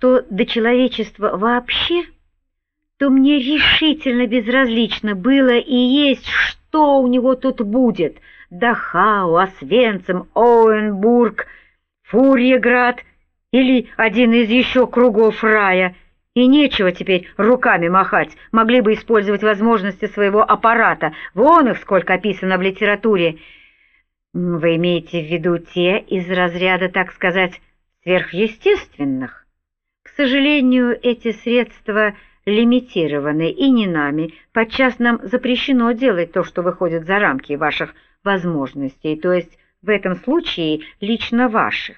что до человечества вообще, то мне решительно безразлично было и есть, что у него тут будет. Дахау, Освенцим, Оуэнбург, Фурьеград или один из еще кругов рая. И нечего теперь руками махать, могли бы использовать возможности своего аппарата. Вон их сколько описано в литературе. Вы имеете в виду те из разряда, так сказать, сверхъестественных? К сожалению, эти средства лимитированы и не нами. Подчас нам запрещено делать то, что выходит за рамки ваших возможностей, то есть в этом случае лично ваших.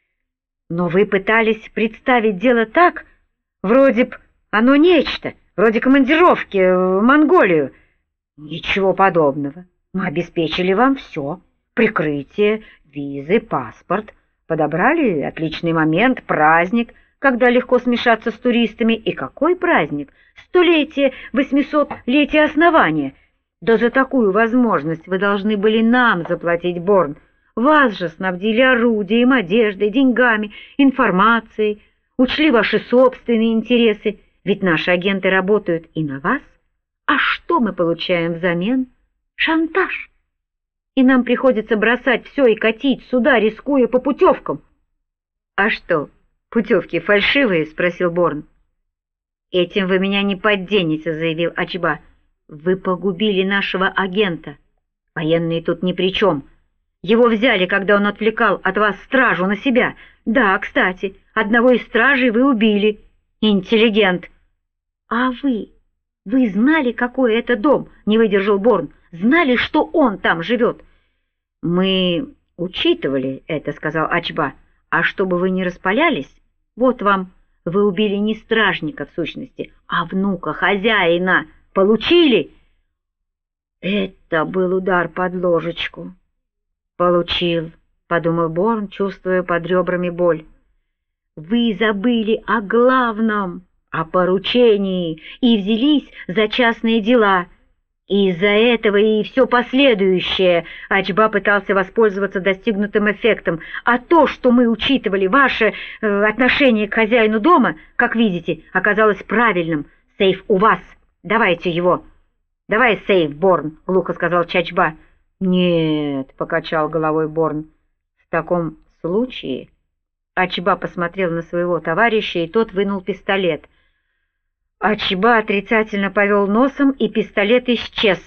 Но вы пытались представить дело так, вроде б оно нечто, вроде командировки в Монголию. Ничего подобного. Мы обеспечили вам все. Прикрытие, визы, паспорт. Подобрали отличный момент, праздник, когда легко смешаться с туристами. И какой праздник? 100-летие, 800-летие основания. Да за такую возможность вы должны были нам заплатить, Борн. Вас же снабдили орудием, одеждой, деньгами, информацией, учли ваши собственные интересы, ведь наши агенты работают и на вас. А что мы получаем взамен? Шантаж. И нам приходится бросать все и катить сюда, рискуя по путевкам. — А что, путевки фальшивые? — спросил Борн. — Этим вы меня не подденете, — заявил Ачба. — Вы погубили нашего агента. Военные тут ни при чем. Его взяли, когда он отвлекал от вас стражу на себя. Да, кстати, одного из стражей вы убили. Интеллигент. — А вы знали, какой это дом? — не выдержал Борн. — Знали, что он там живет? — Мы учитывали это, — сказал Ачба. — А чтобы вы не распалялись, вот вам, вы убили не стражника в сущности, а внука хозяина. Получили? Это был удар под ложечку. Получил, — подумал Борн, чувствуя под ребрами боль. Вы забыли о главном, о поручении, и взялись за частные дела. И из-за этого и все последующее. Ачба пытался воспользоваться достигнутым эффектом. А то, что мы учитывали ваше отношение к хозяину дома, как видите, оказалось правильным. Сейф у вас. Давайте его. Давай сейф, Борн, — глухо сказал Чачба. Нет, — покачал головой Борн. В таком случае... Ачба посмотрел на своего товарища, и тот вынул пистолет. Ачба отрицательно повел носом, и пистолет исчез.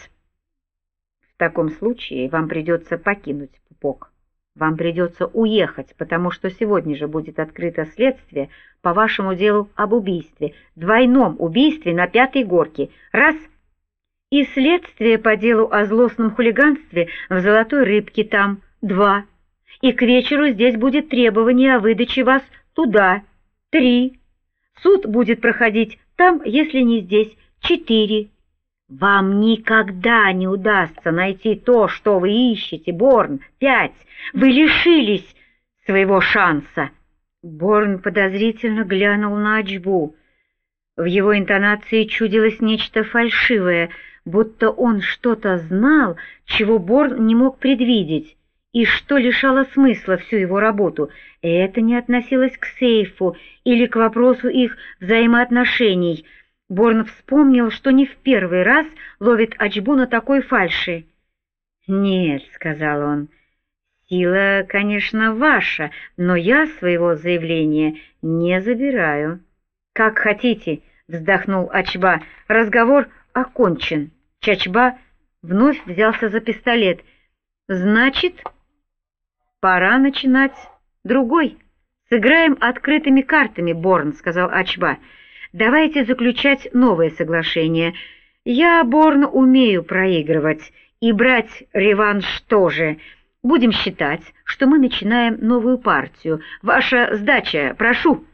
В таком случае вам придется покинуть Пупок. Вам придется уехать, потому что сегодня же будет открыто следствие по вашему делу об убийстве, двойном убийстве на Пятой горке. Раз. И следствие по делу о злостном хулиганстве в Золотой Рыбке там. Два. И к вечеру здесь будет требование о выдаче вас туда. 3. Суд будет проходить там, если не здесь. 4. Вам никогда не удастся найти то, что вы ищете, Борн. 5. Вы лишились своего шанса. Борн подозрительно глянул на Ачбу. В его интонации чудилось нечто фальшивое, будто он что-то знал, чего Борн не мог предвидеть, и что лишало смысла всю его работу. Это не относилось к сейфу или к вопросу их взаимоотношений. Борн вспомнил, что не в первый раз ловит Ачбу на такой фальши. «Нет», — сказал он, — «сила, конечно, ваша, но я своего заявления не забираю». «Как хотите», — вздохнул Ачба, — «разговор окончен». Чачба вновь взялся за пистолет. «Значит, пора начинать другой. Сыграем открытыми картами, Борн», — сказал Ачба. «Давайте заключать новое соглашение. Я, Борн, умею проигрывать, и брать реванш тоже. Будем считать, что мы начинаем новую партию. Ваша сдача, прошу».